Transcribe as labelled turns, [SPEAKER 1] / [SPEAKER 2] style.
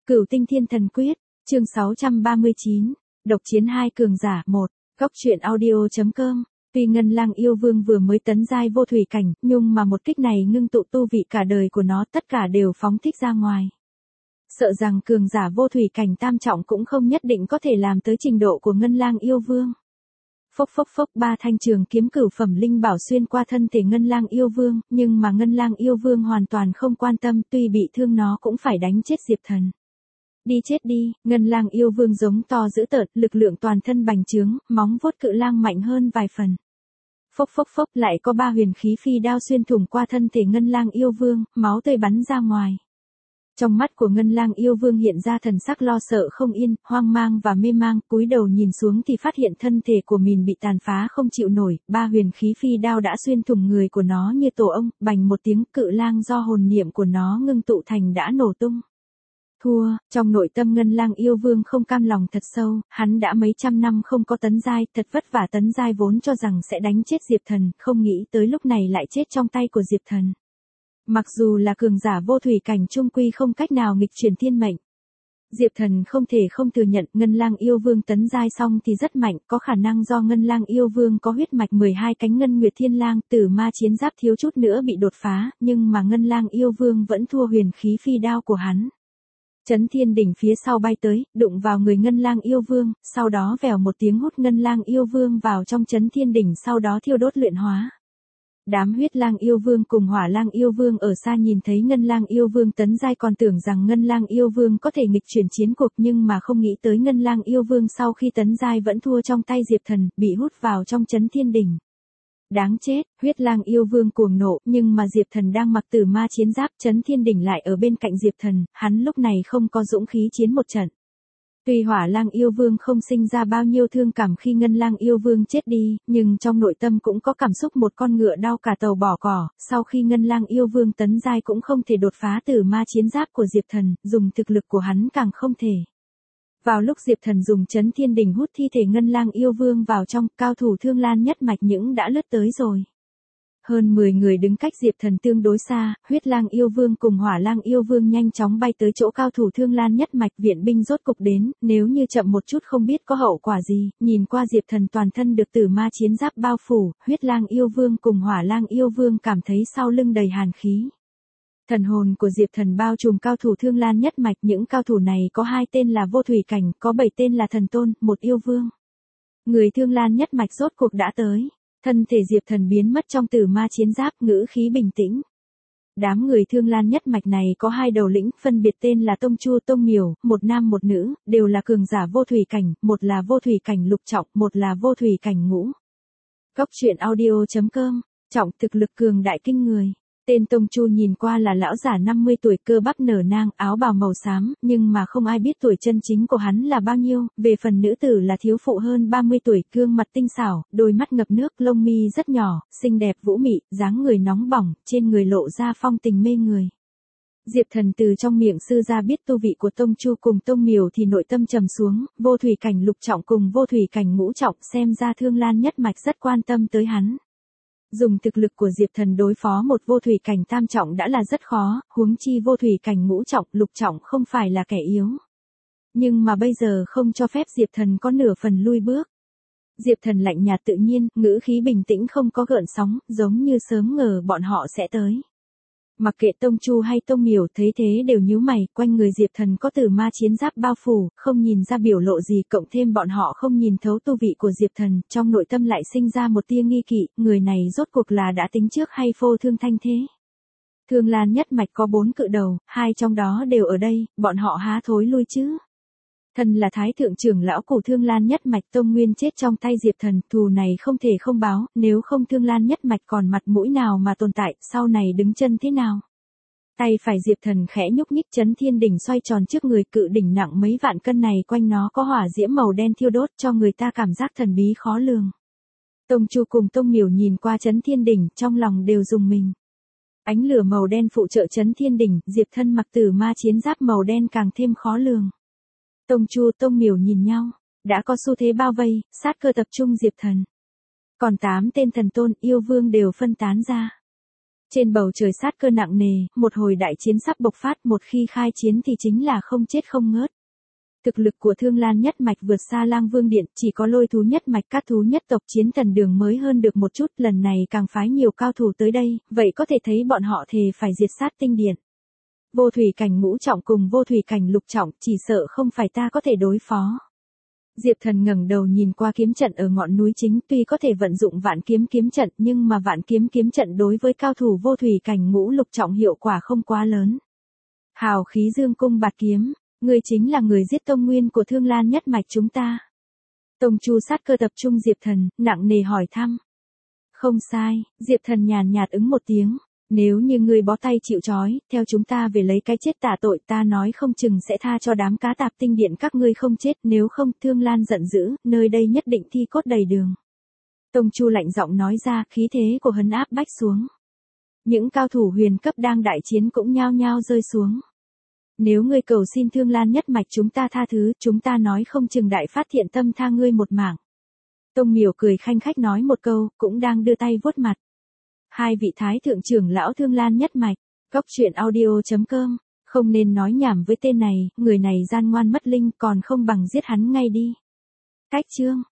[SPEAKER 1] Cửu Tinh Thiên Thần Quyết, chương 639, độc chiến hai cường giả 1, góc truyện audio.com. Tuy Ngân Lang yêu vương vừa mới tấn giai vô thủy cảnh, nhưng mà một kích này ngưng tụ tu vị cả đời của nó tất cả đều phóng thích ra ngoài. Sợ rằng cường giả vô thủy cảnh tam trọng cũng không nhất định có thể làm tới trình độ của Ngân Lang yêu vương. Phốc phốc phốc, ba thanh trường kiếm cửu phẩm linh bảo xuyên qua thân thể Ngân Lang yêu vương, nhưng mà Ngân Lang yêu vương hoàn toàn không quan tâm, tuy bị thương nó cũng phải đánh chết Diệp Thần. Đi chết đi, Ngân Lang yêu vương giống to dữ tợn, lực lượng toàn thân bành trướng, móng vuốt cự lang mạnh hơn vài phần. Phốc phốc phốc, lại có ba huyền khí phi đao xuyên thủng qua thân thể Ngân Lang yêu vương, máu tươi bắn ra ngoài. Trong mắt của Ngân Lang yêu vương hiện ra thần sắc lo sợ không yên, hoang mang và mê mang, cúi đầu nhìn xuống thì phát hiện thân thể của mình bị tàn phá không chịu nổi, ba huyền khí phi đao đã xuyên thủng người của nó như tổ ong, bành một tiếng, cự lang do hồn niệm của nó ngưng tụ thành đã nổ tung. Thua, trong nội tâm Ngân Lang yêu vương không cam lòng thật sâu, hắn đã mấy trăm năm không có tấn giai, thật vất vả tấn giai vốn cho rằng sẽ đánh chết Diệp Thần, không nghĩ tới lúc này lại chết trong tay của Diệp Thần. Mặc dù là cường giả vô thủy cảnh trung quy không cách nào nghịch chuyển thiên mệnh. Diệp Thần không thể không thừa nhận Ngân Lang yêu vương tấn giai xong thì rất mạnh, có khả năng do Ngân Lang yêu vương có huyết mạch 12 cánh Ngân Nguyệt Thiên Lang, Tử Ma chiến giáp thiếu chút nữa bị đột phá, nhưng mà Ngân Lang yêu vương vẫn thua huyền khí phi đao của hắn. Chấn Thiên Đỉnh phía sau bay tới, đụng vào người Ngân Lang yêu vương, sau đó vèo một tiếng hút Ngân Lang yêu vương vào trong Chấn Thiên Đỉnh, sau đó thiêu đốt luyện hóa. Đám Huyết Lang yêu vương cùng Hỏa Lang yêu vương ở xa nhìn thấy Ngân Lang yêu vương tấn giai còn tưởng rằng Ngân Lang yêu vương có thể nghịch chuyển chiến cuộc, nhưng mà không nghĩ tới Ngân Lang yêu vương sau khi tấn giai vẫn thua trong tay Diệp Thần, bị hút vào trong Chấn Thiên Đỉnh. Đáng chết, Huyết Lang yêu vương cuồng nộ, nhưng mà Diệp Thần đang mặc Tử Ma chiến giáp, Chấn Thiên Đỉnh lại ở bên cạnh Diệp Thần, hắn lúc này không có dũng khí chiến một trận. Tuy Hỏa Lang yêu vương không sinh ra bao nhiêu thương cảm khi Ngân Lang yêu vương chết đi, nhưng trong nội tâm cũng có cảm xúc một con ngựa đau cả tàu bỏ cỏ, sau khi Ngân Lang yêu vương tấn giai cũng không thể đột phá Tử Ma chiến giáp của Diệp Thần, dùng thực lực của hắn càng không thể. Vào lúc Diệp Thần dùng Chấn Thiên Đỉnh hút thi thể Ngân Lang yêu vương vào trong, cao thủ Thương Lan nhất mạch những đã lướt tới rồi. Hơn 10 người đứng cách Diệp Thần tương đối xa, Huyết Lang yêu vương cùng Hỏa Lang yêu vương nhanh chóng bay tới chỗ cao thủ Thương Lan nhất mạch, viện binh rốt cục đến, nếu như chậm một chút không biết có hậu quả gì. Nhìn qua Diệp Thần toàn thân được Tử Ma chiến giáp bao phủ, Huyết Lang yêu vương cùng Hỏa Lang yêu vương cảm thấy sau lưng đầy hàn khí. Thần hồn của Diệp Thần bao trùm cao thủ Thương Lan nhất mạch, những cao thủ này có 2 tên là vô thủy cảnh, có 7 tên là thần tôn, 1 yêu vương. Người Thương Lan nhất mạch rốt cuộc đã tới. Thân thể Diệp Thần biến mất trong Tử Ma chiến giáp, ngữ khí bình tĩnh. Đám người Thương Lan nhất mạch này có 2 đầu lĩnh, phân biệt tên là Tông Chu Tông Miểu, một nam một nữ, đều là cường giả vô thủy cảnh, một là vô thủy cảnh lục trọng, một là vô thủy cảnh ngũ. Góc truyện audio.com, trọng thực lực cường đại kinh người. Tên Tông Chu nhìn qua là lão giả 50 tuổi, cơ bắp nở nang, áo bào màu xám, nhưng mà không ai biết tuổi chân chính của hắn là bao nhiêu. Về phần nữ tử là thiếu phụ hơn 30 tuổi, gương mặt tinh xảo, đôi mắt ngập nước, lông mi rất nhỏ, xinh đẹp vũ mị, dáng người nóng bỏng, trên người lộ ra phong tình mê người. Diệp Thần từ trong miệng sư ra biết tu vị của Tông Chu cùng Tông Miểu thì nội tâm trầm xuống, vô thủy cảnh lục trọng cùng vô thủy cảnh ngũ trọng, xem ra Thương Lan nhất mạch rất quan tâm tới hắn. Dùng thực lực của Diệp Thần đối phó một vô thủy cảnh tam trọng đã là rất khó, huống chi vô thủy cảnh ngũ trọng, lục trọng không phải là kẻ yếu. Nhưng mà bây giờ không cho phép Diệp Thần có nửa phần lui bước. Diệp Thần lạnh nhạt tự nhiên, ngữ khí bình tĩnh không có gợn sóng, giống như sớm ngờ bọn họ sẽ tới. Mặc kệ Tông Chu hay Tông Miểu thấy thế đều nhíu mày, quanh người Diệp Thần có Tử Ma chiến giáp bao phủ, không nhìn ra biểu lộ gì, cộng thêm bọn họ không nhìn thấu tu vị của Diệp Thần, trong nội tâm lại sinh ra một tia nghi kỵ, người này rốt cuộc là đã tính trước hay phô thương thanh thế. Thương Lan nhất mạch có 4 cự đầu, 2 trong đó đều ở đây, bọn họ há thối lui chứ. Thần là Thái thượng trưởng lão của Thương Lan nhất mạch, Tông Nguyên chết trong tay Diệp Thần, thù này không thể không báo, nếu không Thương Lan nhất mạch còn mặt mũi nào mà tồn tại, sau này đứng chân thế nào. Tay phải Diệp Thần khẽ nhúc nhích, Chấn Thiên Đỉnh xoay tròn trước người, cự đỉnh nặng mấy vạn cân này quanh nó có hỏa diễm màu đen thiêu đốt, cho người ta cảm giác thần bí khó lường. Tông Chu cùng Tông Miểu nhìn qua Chấn Thiên Đỉnh, trong lòng đều rùng mình. Ánh lửa màu đen phụ trợ Chấn Thiên Đỉnh, Diệp Thần mặc Tử Ma chiến giáp màu đen càng thêm khó lường. Tông Chu Tông Miểu nhìn nhau, đã có xu thế bao vây, sát cơ tập trung Diệp Thần. Còn 8 tên thần tôn yêu vương đều phân tán ra. Trên bầu trời sát cơ nặng nề, một hồi đại chiến sắp bộc phát, một khi khai chiến thì chính là không chết không ngớt. Thực lực của Thương Lan nhất mạch vượt xa Lang Vương Điện, chỉ có Lôi thú nhất mạch Cát thú nhất tộc Chiến Thần Đường mới hơn được một chút, lần này càng phái nhiều cao thủ tới đây, vậy có thể thấy bọn họ thề phải diệt sát tinh điện. Vô thủy cảnh ngũ trọng cùng vô thủy cảnh lục trọng, chỉ sợ không phải ta có thể đối phó. Diệp Thần ngẩng đầu nhìn qua kiếm trận ở ngọn núi chính, tuy có thể vận dụng vạn kiếm kiếm trận nhưng mà vạn kiếm kiếm trận đối với cao thủ vô thủy cảnh ngũ lục trọng hiệu quả không quá lớn. Hào khí dương cung bạt kiếm, ngươi chính là người giết tông nguyên của Thương Lan nhất mạch chúng ta. Tông Chu sát cơ tập trung Diệp Thần, nặng nề hỏi thăm. Không sai, Diệp Thần nhàn nhạt ứng một tiếng. Nếu như ngươi bó tay chịu trói, theo chúng ta về lấy cái chết tả tội, ta nói không chừng sẽ tha cho đám cá tạp tinh điện các ngươi không chết, nếu không, Thương Lan giận dữ, nơi đây nhất định thi cốt đầy đường. Tông Chu lạnh giọng nói ra, khí thế của hắn áp bách xuống. Những cao thủ huyền cấp đang đại chiến cũng nhao nhao rơi xuống. Nếu ngươi cầu xin Thương Lan nhất mạch chúng ta tha thứ, chúng ta nói không chừng đại phát thiện tâm tha ngươi một mạng. Tông Miểu cười khanh khách nói một câu, cũng đang đưa tay vuốt mặt. Hai vị thái thượng trưởng lão Thương Lan nhất mạch, góc truyện audio.com, không nên nói nhảm với tên này, người này gian ngoan mất linh, còn không bằng giết hắn ngay đi. Cách chương